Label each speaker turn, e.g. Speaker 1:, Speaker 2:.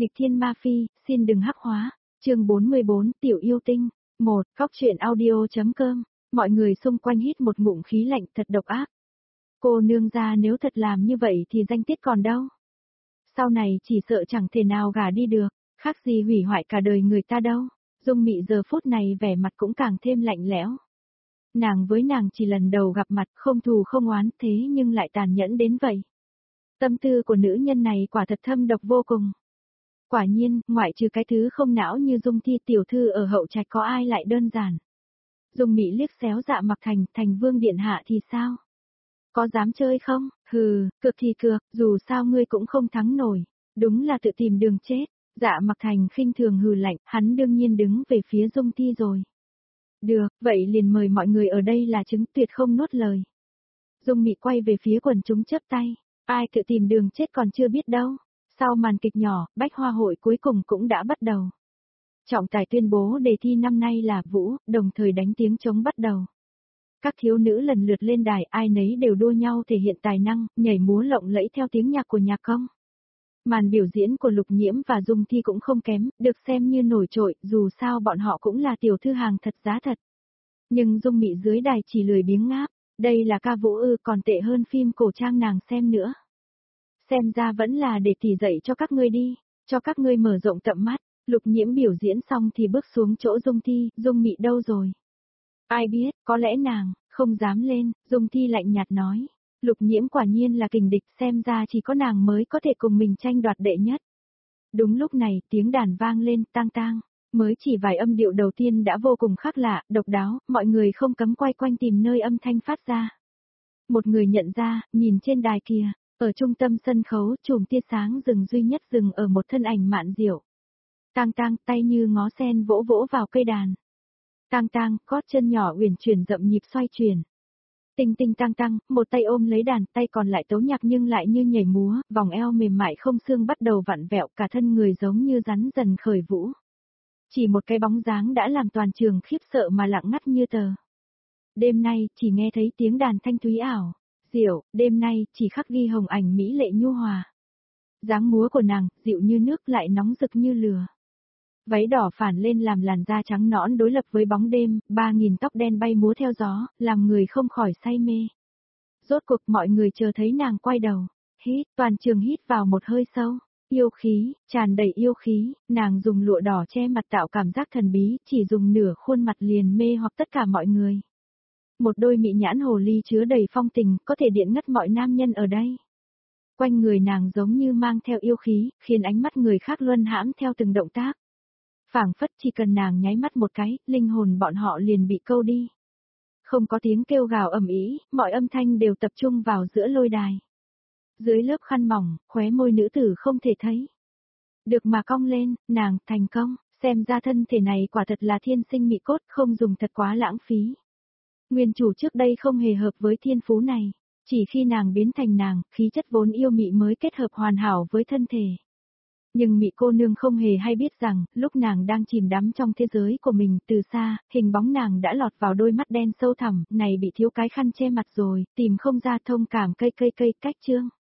Speaker 1: Nghịch thiên ma phi, xin đừng hắc hóa. Chương 44, Tiểu yêu tinh. 1. Cóc truyện audio.com. Mọi người xung quanh hít một ngụm khí lạnh thật độc ác. Cô nương gia nếu thật làm như vậy thì danh tiết còn đâu. Sau này chỉ sợ chẳng thể nào gả đi được, khác gì hủy hoại cả đời người ta đâu. Dung Mị giờ phút này vẻ mặt cũng càng thêm lạnh lẽo. Nàng với nàng chỉ lần đầu gặp mặt, không thù không oán, thế nhưng lại tàn nhẫn đến vậy. Tâm tư của nữ nhân này quả thật thâm độc vô cùng. Quả nhiên, ngoại trừ cái thứ không não như Dung Thi tiểu thư ở hậu trạch có ai lại đơn giản. Dung Mị liếc xéo Dạ Mặc Thành vương điện hạ thì sao? Có dám chơi không? Hừ, cược thì cược, dù sao ngươi cũng không thắng nổi. Đúng là tự tìm đường chết. Dạ Mặc Thành khinh thường hừ lạnh, hắn đương nhiên đứng về phía Dung Thi rồi. Được, vậy liền mời mọi người ở đây là chứng tuyệt không nuốt lời. Dung Mị quay về phía quần chúng chớp tay. Ai tự tìm đường chết còn chưa biết đâu. Sau màn kịch nhỏ, Bách Hoa hội cuối cùng cũng đã bắt đầu. Trọng tài tuyên bố đề thi năm nay là vũ, đồng thời đánh tiếng trống bắt đầu. Các thiếu nữ lần lượt lên đài, ai nấy đều đua nhau thể hiện tài năng, nhảy múa lộng lẫy theo tiếng nhạc của nhạc công. Màn biểu diễn của Lục Nhiễm và Dung Thi cũng không kém, được xem như nổi trội, dù sao bọn họ cũng là tiểu thư hàng thật giá thật. Nhưng Dung Mị dưới đài chỉ lười biếng ngáp, đây là ca vũ ư, còn tệ hơn phim cổ trang nàng xem nữa. Xem ra vẫn là để tỉ dạy cho các ngươi đi, cho các ngươi mở rộng tầm mắt. Lục Nhiễm biểu diễn xong thì bước xuống chỗ Dung Thi, Dung Mị đâu rồi? Ai biết, có lẽ nàng không dám lên, Dung Thi lạnh nhạt nói. Lục Nhiễm quả nhiên là kình địch, xem ra chỉ có nàng mới có thể cùng mình tranh đoạt đệ nhất. Đúng lúc này, tiếng đàn vang lên, tang tang, mới chỉ vài âm điệu đầu tiên đã vô cùng khác lạ, độc đáo, mọi người không cấm quay quanh tìm nơi âm thanh phát ra. Một người nhận ra, nhìn trên đài kia, ở trung tâm sân khấu, chùm tia sáng rừng duy nhất dừng ở một thân ảnh Mạn Diệu. Tang tang, tay như ngó sen vỗ vỗ vào cây đàn. Tang tang, gót chân nhỏ uyển chuyển dậm nhịp xoay chuyển. Tinh tinh tang tang, một tay ôm lấy đàn, tay còn lại tấu nhạc nhưng lại như nhảy múa, vòng eo mềm mại không xương bắt đầu vặn vẹo, cả thân người giống như rắn dần khởi vũ. Chỉ một cái bóng dáng đã làm toàn trường khiếp sợ mà lặng ngắt như tờ. Đêm nay, chỉ nghe thấy tiếng đàn thanh thúy ảo, diệu, đêm nay, chỉ khắc ghi hồng ảnh mỹ lệ nhu hòa. Dáng múa của nàng, dịu như nước lại nóng rực như lửa. Váy đỏ phản lên làm làn da trắng nõn đối lập với bóng đêm, 3.000 tóc đen bay múa theo gió, làm người không khỏi say mê. Rốt cuộc mọi người chờ thấy nàng quay đầu. Hít, toàn trường hít vào một hơi sâu. Yêu khí, tràn đầy yêu khí, nàng dùng lụa đỏ che mặt tạo cảm giác thần bí, chỉ dùng nửa khuôn mặt liền mê hoặc tất cả mọi người. Một đôi mị nhãn hồ ly chứa đầy phong tình, có thể điện ngất mọi nam nhân ở đây. Quanh người nàng giống như mang theo yêu khí, khiến ánh mắt người khác luân hãm theo từng động tác. Phảng phất chỉ cần nàng nháy mắt một cái, linh hồn bọn họ liền bị câu đi. Không có tiếng kêu gào ầm ĩ, mọi âm thanh đều tập trung vào giữa lôi đài. Dưới lớp khăn mỏng, khóe môi nữ tử không thể thấy. Được mà cong lên, nàng thành công, xem ra thân thể này quả thật là thiên sinh mị cốt, không dùng thật quá lãng phí. Nguyên chủ trước đây không hề hợp với thiên phú này, chỉ khi nàng biến thành nàng, khí chất vốn yêu mị mới kết hợp hoàn hảo với thân thể. Nhưng mị cô nương không hề hay biết rằng, lúc nàng đang chìm đắm trong thế giới của mình, từ xa, hình bóng nàng đã lọt vào đôi mắt đen sâu thẳm, này bị thiếu cái khăn che mặt rồi, tìm không ra thông cảm cây cách chương.